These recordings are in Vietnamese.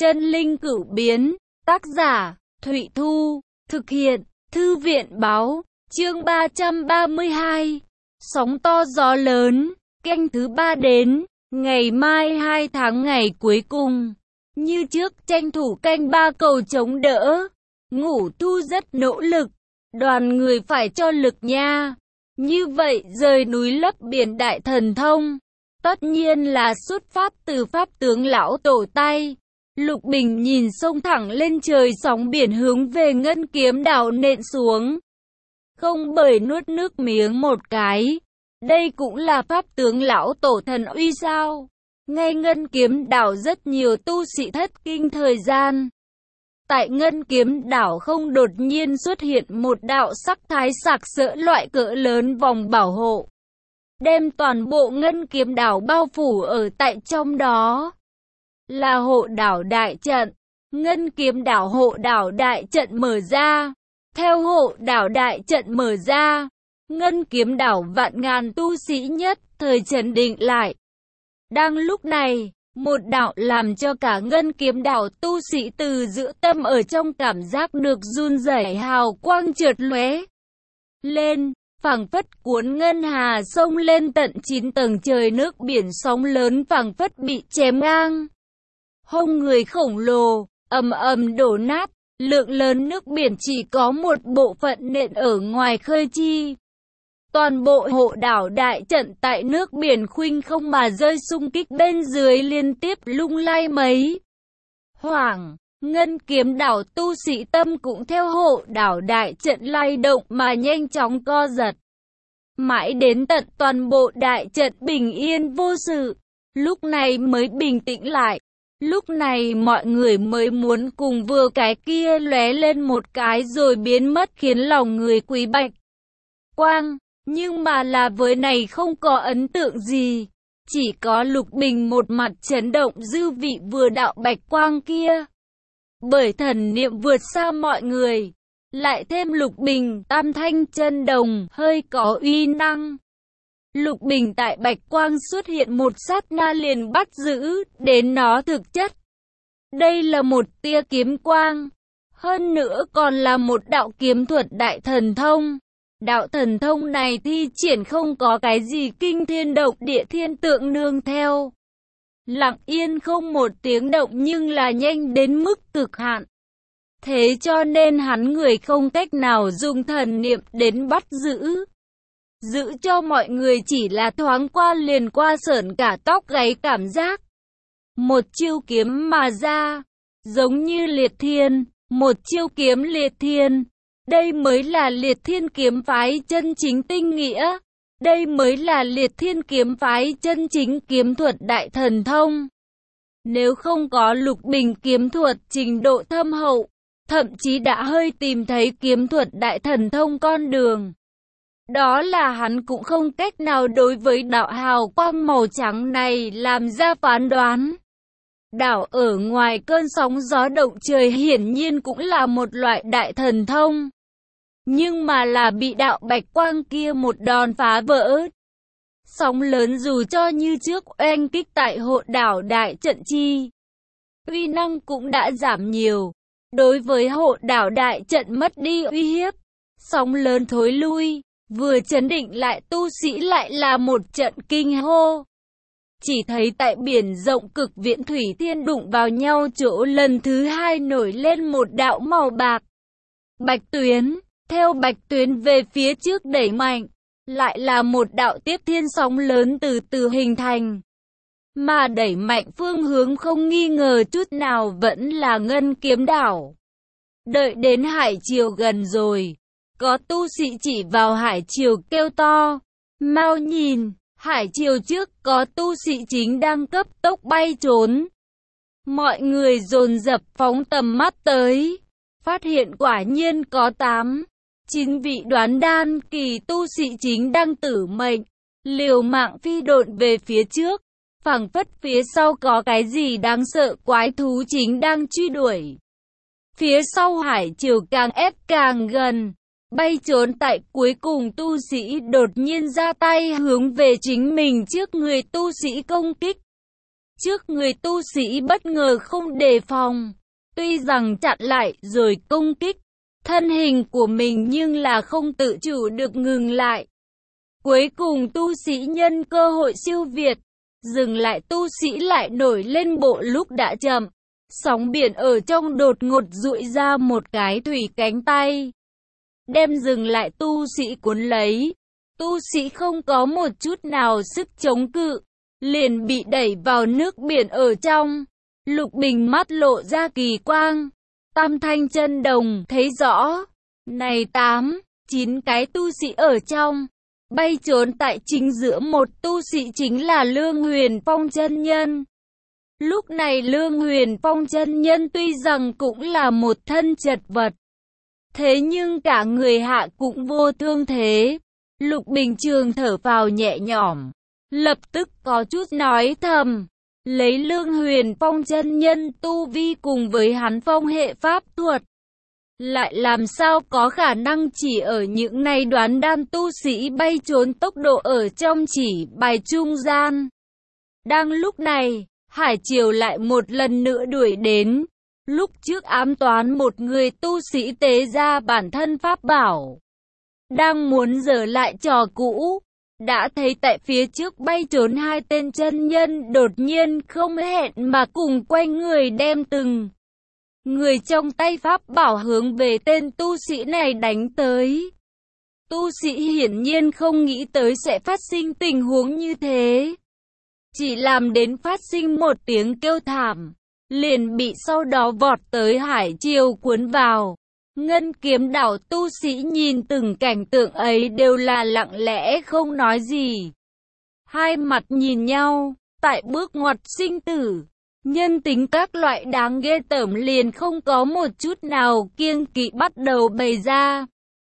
Chân linh cửu biến, tác giả, Thụy Thu, thực hiện, Thư viện báo, chương 332, sóng to gió lớn, canh thứ 3 đến, ngày mai 2 tháng ngày cuối cùng, như trước tranh thủ canh 3 cầu chống đỡ, Ngũ Thu rất nỗ lực, đoàn người phải cho lực nha, như vậy rời núi lấp biển đại thần thông, tất nhiên là xuất phát từ pháp tướng lão tổ tay. Lục Bình nhìn sông thẳng lên trời, sóng biển hướng về Ngân Kiếm Đảo nện xuống. Không bởi nuốt nước miếng một cái. Đây cũng là pháp tướng lão tổ thần uy sao? Ngay Ngân Kiếm Đảo rất nhiều tu sĩ thất kinh thời gian. Tại Ngân Kiếm Đảo không đột nhiên xuất hiện một đạo sắc thái sặc sỡ loại cỡ lớn vòng bảo hộ, đem toàn bộ Ngân Kiếm Đảo bao phủ ở tại trong đó. Là hộ đảo đại trận. Ngân Kiếm Đảo hộ đảo đại trận mở ra. Theo hộ đảo đại trận mở ra, Ngân Kiếm Đảo vạn ngàn tu sĩ nhất thời trấn định lại. Đang lúc này, một đạo làm cho cả Ngân Kiếm Đảo tu sĩ từ giữa tâm ở trong cảm giác được run rẩy, hào quang chợt lóe lên, phảng phất cuốn ngân hà sông lên tận 9 tầng trời, nước biển sóng lớn phảng phất bị chém ngang. Hông người khổng lồ, ầm ầm đổ nát, lượng lớn nước biển chỉ có một bộ phận nện ở ngoài khơi chi. Toàn bộ hộ đảo đại trận tại nước biển khuynh không mà rơi, xung kích bên dưới liên tiếp lung lay mấy hoảng. Ngân Kiếm Đảo tu sĩ tâm cũng theo hộ đảo đại trận lay động mà nhanh chóng co giật. Mãi đến tận toàn bộ đại trận bình yên vô sự, lúc này mới bình tĩnh lại. Lúc này mọi người mới muốn cùng vừa cái kia lóe lên một cái rồi biến mất, khiến lòng người quý bạch quang. Nhưng mà là với này không có ấn tượng gì. Chỉ có Lục Bình một mặt chấn động dư vị vừa đạo bạch quang kia. Bởi thần niệm vượt xa mọi người. Lại thêm Lục Bình tam thanh chân đồng hơi có uy năng. Lục Bình tại bạch quang xuất hiện một sát na liền bắt giữ đến nó thực chất. Đây là một tia kiếm quang. Hơn nữa còn là một đạo kiếm thuật đại thần thông. Đạo thần thông này thi triển không có cái gì kinh thiên động địa thiên tượng nương theo. Lặng yên không một tiếng động nhưng là nhanh đến mức cực hạn. Thế cho nên hắn người không cách nào dùng thần niệm đến bắt giữ. Giữ cho mọi người chỉ là thoáng qua liền qua sởn cả tóc gáy cảm giác. Một chiêu kiếm mà ra, giống như liệt thiên, một chiêu kiếm liệt thiên. Đây mới là liệt thiên kiếm phái chân chính tinh nghĩa. Đây mới là liệt thiên kiếm phái chân chính kiếm thuật đại thần thông. Nếu không có Lục Bình kiếm thuật trình độ thâm hậu, thậm chí đã hơi tìm thấy kiếm thuật đại thần thông con đường, đó là hắn cũng không cách nào đối với đạo hào quang màu trắng này làm ra phán đoán. Đảo ở ngoài cơn sóng gió động trời hiển nhiên cũng là một loại đại thần thông. Nhưng mà là bị đạo bạch quang kia một đòn phá vỡ. Sóng lớn dù cho như trước oanh kích tại hộ đảo đại trận chi, uy năng cũng đã giảm nhiều. Đối với hộ đảo đại trận mất đi uy hiếp, sóng lớn thối lui. Vừa chấn định lại tu sĩ lại là một trận kinh hô. Chỉ thấy tại biển rộng cực viễn thủy thiên đụng vào nhau chỗ lần thứ hai nổi lên một đạo màu bạc. Bạch tuyến, theo bạch tuyến về phía trước đẩy mạnh, lại là một đạo tiếp thiên sóng lớn từ từ hình thành. Mà đẩy mạnh phương hướng không nghi ngờ chút nào vẫn là Ngân Kiếm Đảo. Đợi đến hải triều gần rồi, có tu sĩ chỉ vào hải triều kêu to, mau nhìn, hải triều trước có tu sĩ chính đang cấp tốc bay trốn. Mọi người dồn dập phóng tầm mắt tới, phát hiện quả nhiên có 8-9 vị đoán đan kỳ tu sĩ chính đang tử mệnh, liều mạng phi độn về phía trước, phảng phất phía sau có cái gì đáng sợ quái thú chính đang truy đuổi. Phía sau hải triều càng ép càng gần. Bay trốn tại cuối cùng tu sĩ đột nhiên ra tay hướng về chính mình trước người tu sĩ công kích. Trước người tu sĩ bất ngờ không đề phòng, tuy rằng chặn lại rồi công kích thân hình của mình nhưng là không tự chủ được ngừng lại. Cuối cùng tu sĩ nhân cơ hội siêu việt, dừng lại, tu sĩ lại nổi lên bộ lúc đã chậm. Sóng biển ở trong đột ngột dụi ra một cái thủy cánh tay, đem dừng lại tu sĩ cuốn lấy. Tu sĩ không có một chút nào sức chống cự, liền bị đẩy vào nước biển ở trong. Lục Bình mắt lộ ra kỳ quang, tam thanh chân đồng thấy rõ, này 8, 9 cái tu sĩ ở trong, bay trốn tại chính giữa một tu sĩ chính là Lương Huyền Phong chân nhân. Lúc này Lương Huyền Phong chân nhân tuy rằng cũng là một thân chật vật, thế nhưng cả người hạ cũng vô thương thế. Lục Bình Trường thở phào nhẹ nhõm, lập tức có chút nói thầm, lấy Lương Huyền Phong chân nhân tu vi cùng với hắn phong hệ pháp thuật, lại làm sao có khả năng chỉ ở những này đoán đan tu sĩ bay trốn tốc độ ở trong chỉ bài trung gian. Đang lúc này, hải triều lại một lần nữa đuổi đến. Lúc trước ám toán một người tu sĩ tế ra bản thân pháp bảo, đang muốn dở lại trò cũ, đã thấy tại phía trước bay trốn hai tên chân nhân đột nhiên không hẹn mà cùng quay người đem từng người trong tay pháp bảo hướng về tên tu sĩ này đánh tới. Tu sĩ hiển nhiên không nghĩ tới sẽ phát sinh tình huống như thế, chỉ làm đến phát sinh một tiếng kêu thảm, liền bị sau đó vọt tới hải triều cuốn vào. Ngân Kiếm đảo tu sĩ nhìn từng cảnh tượng ấy đều là lặng lẽ không nói gì. Hai mặt nhìn nhau, tại bước ngoặt sinh tử, nhân tính các loại đáng ghê tởm liền không có một chút nào kiêng kỵ bắt đầu bày ra.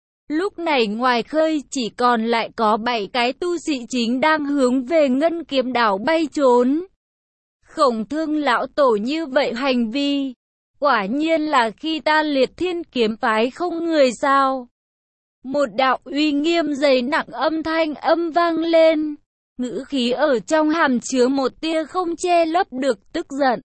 Lúc này ngoài khơi chỉ còn lại có 7 cái tu sĩ chính đang hướng về Ngân Kiếm đảo bay trốn. Khổng Thương lão tổ như vậy hành vi, quả nhiên là khi ta Liệt Thiên kiếm phái không người sao. Một đạo uy nghiêm dày nặng âm thanh âm vang lên, ngữ khí ở trong hàm chứa một tia không che lấp được tức giận.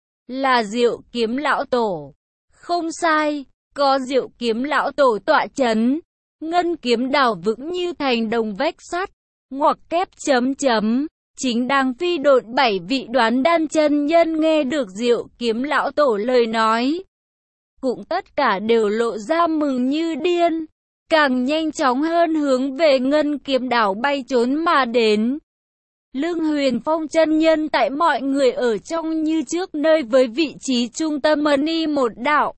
Là Diệu Kiếm lão tổ. Không sai, có Diệu Kiếm lão tổ tọa chấn, Ngân Kiếm đảo vững như thành đồng vách sắt. Ngoặc kép chấm chấm. Chính đang phi độn 7 vị đoán đan chân nhân nghe được Diệu Kiếm lão tổ lời nói, cũng tất cả đều lộ ra mừng như điên, càng nhanh chóng hơn hướng về Ngân Kiếm đảo bay trốn mà đến. Lương Huyền Phong chân nhân tại mọi người ở trong như trước nơi với vị trí trung tâm mani một đạo.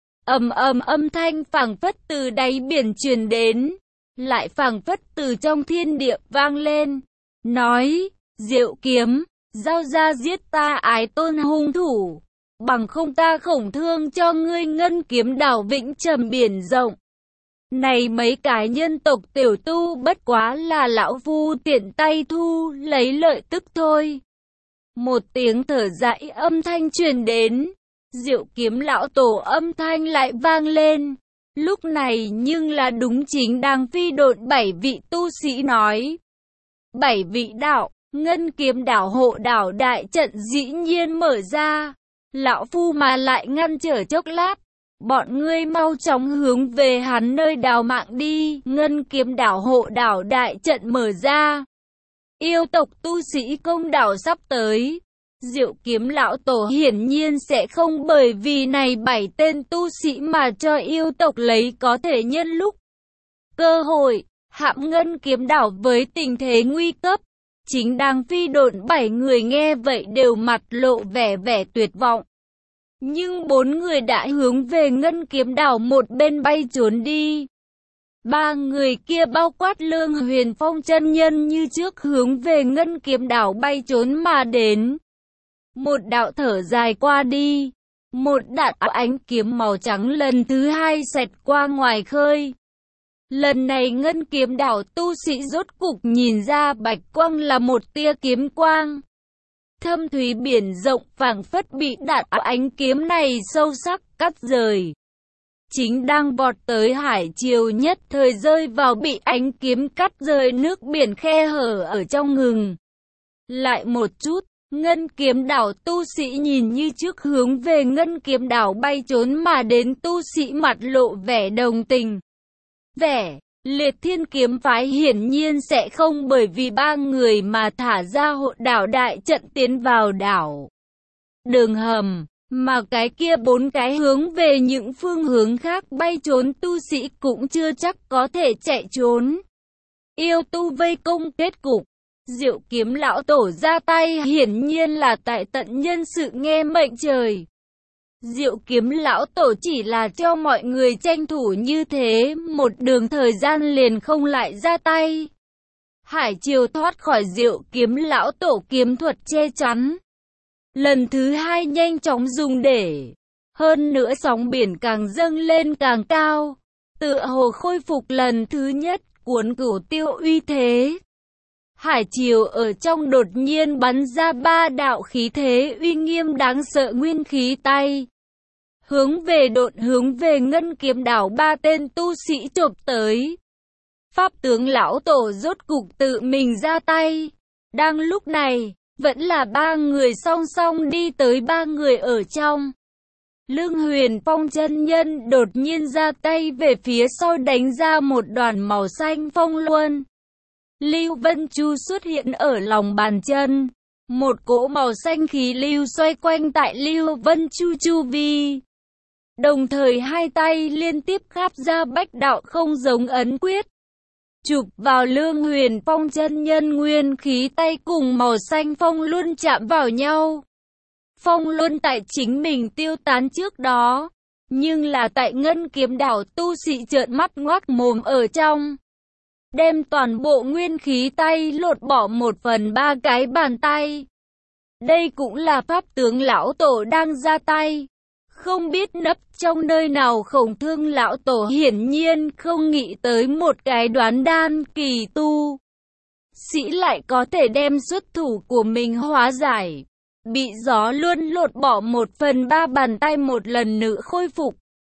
Ầm ầm âm thanh phảng phất từ đáy biển truyền đến, lại phảng phất từ trong thiên địa vang lên, nói: Diệu Kiếm, giao ra giết ta Ái Tôn hung thủ, bằng không ta Khổng Thương cho ngươi Ngân Kiếm đảo vĩnh trầm biển rộng. Này mấy cái nhân tộc tiểu tu bất quá là lão phu tiện tay thu lấy lợi tức thôi. Một tiếng thở dài âm thanh truyền đến, Diệu Kiếm lão tổ âm thanh lại vang lên. Lúc này nhưng là đúng chính đang phi độn 7 vị tu sĩ nói. 7 vị đạo, Ngân Kiếm đảo hộ đảo đại trận dĩ nhiên mở ra. Lão phu mà lại ngăn trở chốc lát, bọn ngươi mau chóng hướng về hắn nơi đào mạng đi. Ngân Kiếm đảo hộ đảo đại trận mở ra. Yêu tộc tu sĩ công đảo sắp tới. Diệu Kiếm lão tổ hiển nhiên sẽ không bởi vì này 7 tên tu sĩ mà cho yêu tộc lấy có thể nhân lúc cơ hội hãm Ngân Kiếm đảo với tình thế nguy cấp. Chính đang phi độn 7 người nghe vậy đều mặt lộ vẻ tuyệt vọng. Nhưng 4 người đã hướng về Ngân Kiếm đảo một bên bay trốn đi. 3 người kia bao quát Lương Huyền Phong chân nhân như trước hướng về Ngân Kiếm đảo bay trốn mà đến. Một đạo thở dài qua đi, một đạo ánh kiếm màu trắng lần thứ hai xẹt qua ngoài khơi. Lần này Ngân Kiếm đảo tu sĩ rốt cục nhìn ra bạch quang là một tia kiếm quang. Thâm thúy biển rộng phảng phất bị đạo ánh kiếm này sâu sắc cắt rời. Chính đang vọt tới hải triều nhất thời rơi vào bị ánh kiếm cắt rời nước biển khe hở ở trong ngừng lại một chút. Ngân kiếm đảo tu sĩ nhìn như trước hướng về ngân kiếm đảo bay trốn mà đến, tu sĩ mặt lộ vẻ đồng tình. Vẻ Liệt Thiên kiếm phái hiển nhiên sẽ không bởi vì 3 người mà thả ra hộ đảo đại trận tiến vào đảo đường hầm, mà cái kia 4 cái hướng về những phương hướng khác bay trốn tu sĩ cũng chưa chắc có thể chạy trốn. Yêu tu vây công kết cục, Diệu Kiếm lão tổ ra tay hiển nhiên là tại tận nhân sự nghe mệnh trời. Diệu Kiếm lão tổ chỉ là cho mọi người tranh thủ như thế, một đường thời gian liền không lại ra tay. Hải triều thoát khỏi Diệu Kiếm lão tổ kiếm thuật che chắn. Lần thứ 2 nhanh chóng dùng để. Hơn nữa sóng biển càng dâng lên càng cao. Tựa hồ khôi phục lần thứ nhất, cuốn Cửu Tiêu uy thế. Hải triều ở trong đột nhiên bắn ra 3 đạo khí thế uy nghiêm đáng sợ nguyên khí tay. Hướng về ngân kiếm đảo 3 tên tu sĩ chộp tới. Pháp tướng lão tổ rốt cục tự mình ra tay. Đang lúc này, vẫn là 3 người song song đi tới 3 người ở trong. Lương Huyền Phong chân nhân đột nhiên ra tay về phía sau đánh ra một đoàn màu xanh phong luân. Lưu Vân Chu xuất hiện ở lòng bàn chân. Một cỗ màu xanh khí lưu xoay quanh tại Lưu Vân Chu chu vi. Đồng thời 2 tay liên tiếp kháp ra bách đạo không giống ấn quyết. Chụp vào Lương Huyền Phong chân nhân nguyên khí tay cùng màu xanh phong luân chạm vào nhau. Phong luân tại chính mình tiêu tán trước đó. Nhưng là tại ngân kiếm đảo tu sĩ trợn mắt ngoác mồm ở trong. Đem toàn bộ nguyên khí tay lột bỏ 1/3 cái bàn tay. Đây cũng là pháp tướng lão tổ đang ra tay. Không biết nấp trong nơi nào Khổng Thương lão tổ hiển nhiên không nghĩ tới một cái đoán đan kỳ tu sĩ lại có thể đem xuất thủ của mình hóa giải. Bị gió luôn lột bỏ 1/3 bàn tay một lần nữa khôi phục.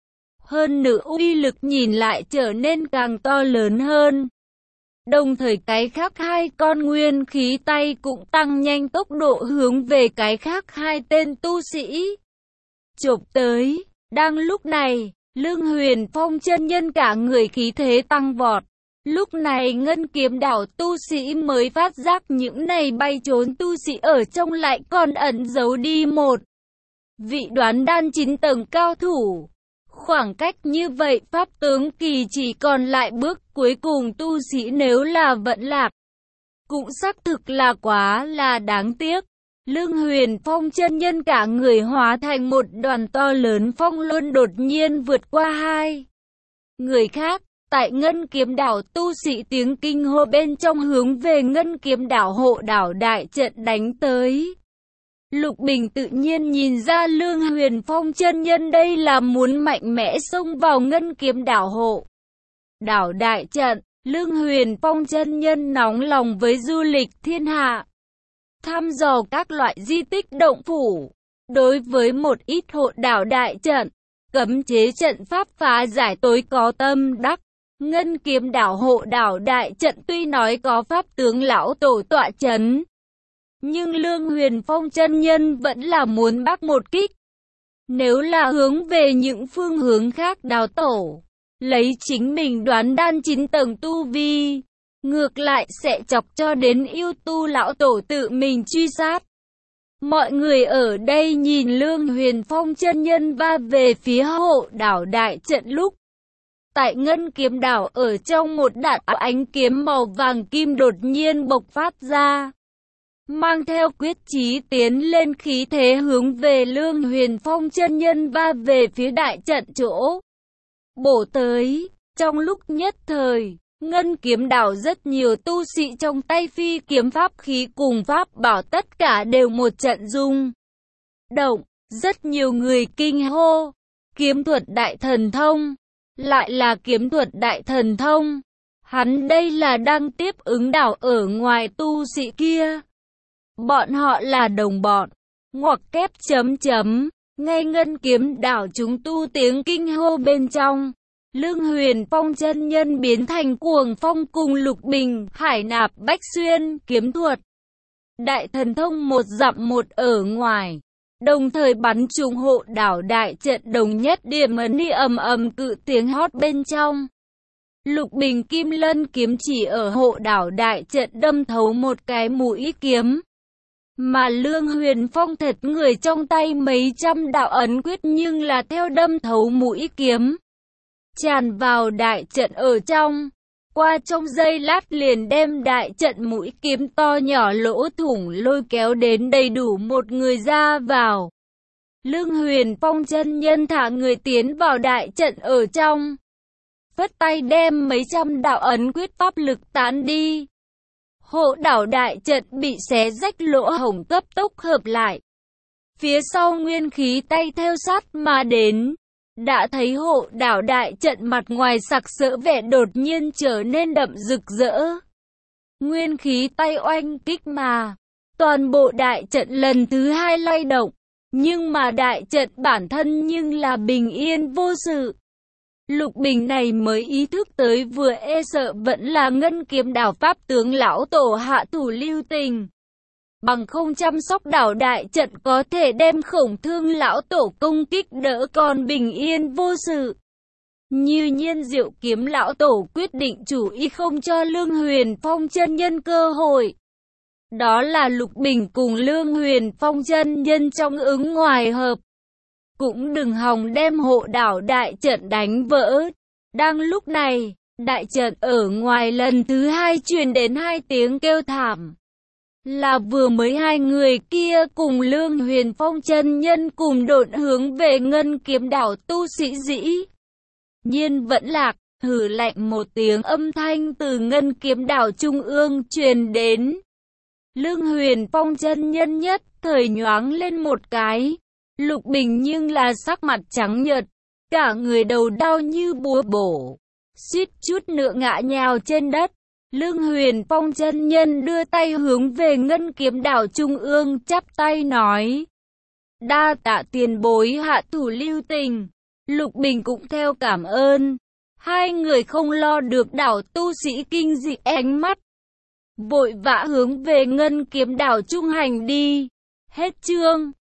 Hơn nữa uy lực nhìn lại trở nên càng to lớn hơn. Đồng thời cái khác 2 con nguyên khí tay cũng tăng nhanh tốc độ hướng về cái khác 2 tên tu sĩ chộp tới. Đang lúc này, Lương Huyền Phong chân nhân cả người khí thế tăng vọt. Lúc này ngân kiếm đảo tu sĩ mới phát giác những này bay trốn tu sĩ ở trong lại còn ẩn giấu đi một vị đoán đan 9 tầng cao thủ. Khoảng cách như vậy pháp tướng kỳ chỉ còn lại bước cuối cùng, tu sĩ nếu là vẫn lạc cũng xác thực là quá là đáng tiếc. Lương Huyền Phong chân nhân cả người hóa thành một đoàn to lớn phong luân đột nhiên vượt qua 2 người khác. Tại ngân kiếm đảo tu sĩ tiếng kinh hô bên trong hướng về ngân kiếm đảo hộ đảo đại trận đánh tới. Lục Bình tự nhiên nhìn ra Lương Huyền Phong chân nhân đây là muốn mạnh mẽ xông vào ngân kiếm đảo hộ đảo đại trận. Lương Huyền Phong chân nhân nóng lòng với du lịch thiên hạ, thăm dò các loại di tích động phủ. Đối với một ít hộ đảo đại trận, cấm chế trận pháp phá giải tối có tâm đắc. Ngân kiếm đảo hộ đảo đại trận tuy nói có pháp tướng lão tổ tọa chấn, nhưng Lương Huyền Phong chân nhân vẫn là muốn bắt một kích. Nếu là hướng về những phương hướng khác đào tổ, lấy chính mình đoán đan 9 tầng tu vi, ngược lại sẽ chọc cho đến yêu tu lão tổ tự mình truy sát. Mọi người ở đây nhìn Lương Huyền Phong chân nhân va về phía hộ đảo đại trận lúc, tại ngân kiếm đảo ở trong một đạo ánh kiếm màu vàng kim đột nhiên bộc phát ra. Mang theo quyết chí tiến lên khí thế hướng về Lương Huyền Phong chân nhân va về phía đại trận chỗ bổ tới. Trong lúc nhất thời, ngân kiếm đảo rất nhiều tu sĩ trong tay phi kiếm pháp khí cùng pháp bảo tất cả đều một trận rung động. Rất nhiều người kinh hô, kiếm thuật đại thần thông, lại là kiếm thuật đại thần thông. Hắn đây là đang tiếp ứng đảo ở ngoài tu sĩ kia. Bọn họ là đồng bọn. Ngoặc kép chấm chấm. Ngay ngân kiếm đảo chúng tu tiếng kinh hô bên trong. Lương Huyền Phong chân nhân biến thành Cuồng Phong cùng Lục Bình, Hải Nạp Bách Xuyên, kiếm thuật đại thần thông 1 dặm 1 ở ngoài, đồng thời bắn trúng hộ đảo đại trận đồng nhất điểm ấn đi ầm ầm cự tiếng hót bên trong. Lục bình kim lân kiếm chỉ ở hộ đảo đại trận đâm thấu một cái mũi kiếm. Mà Lương Huyền Phong thật người trong tay mấy trăm đạo ấn quyết nhưng là theo đâm thấu mũi kiếm, tràn vào đại trận ở trong. Qua trong giây lát liền đem đại trận mũi kiếm to nhỏ lỗ thủng lôi kéo đến đầy đủ một người ra vào. Lương Huyền Phong chân nhân thả người tiến vào đại trận ở trong, phất tay đem mấy trăm đạo ấn quyết pháp lực tán đi. Hộ đảo đại trận bị xé rách lỗ hổng cấp tốc hợp lại. Phía sau nguyên khí tay theo sát mà đến. Đã thấy hộ đảo đại trận mặt ngoài sặc sỡ vẻ đột nhiên trở nên đậm rực rỡ. Nguyên khí tay oanh kích mà. Toàn bộ đại trận lần thứ 2 lay động. Nhưng mà đại trận bản thân nhưng là bình yên vô sự. Lục Bình này mới ý thức tới vừa e sợ vẫn là Ngân Kiếm Đảo pháp tướng lão tổ hạ thủ lưu tình. Bằng không chăm sóc đảo đại trận có thể đem Khổng Thương lão tổ công kích đỡ còn bình yên vô sự. Như Nhiên Diệu Kiếm lão tổ quyết định chủ ý không cho Lương Huyền Phong chân nhân cơ hội. Đó là Lục Bình cùng Lương Huyền Phong chân nhân trong ứng ngoài hợp. Cũng đừng hòng đem hộ đảo đại trận đánh vỡ. Đang lúc này, đại trận ở ngoài lần thứ 2 truyền đến 2 tiếng kêu thảm. Là vừa mới 2 người kia cùng Lương Huyền Phong chân nhân cùng độn hướng về Ngân Kiếm Đảo tu sĩ dĩ nhiên vẫn lạc. Hừ lạnh một tiếng âm thanh từ Ngân Kiếm Đảo trung ương truyền đến. Lương Huyền Phong chân nhân nhất thời nhoáng lên một cái. Lục Bình nhưng là sắc mặt trắng nhợt, cả người đầu đau như búa bổ, suýt chút nữa ngã nhào trên đất. Lương Huyền Phong chân nhân đưa tay hướng về Ngân Kiếm Đảo trung ương chắp tay nói: đa tạ tiền bối hạ thủ lưu tình. Lục Bình cũng theo cảm ơn. 2 người không lo được đảo tu sĩ kinh dị ánh mắt, vội vã hướng về Ngân Kiếm Đảo trung hành đi. Hết chương.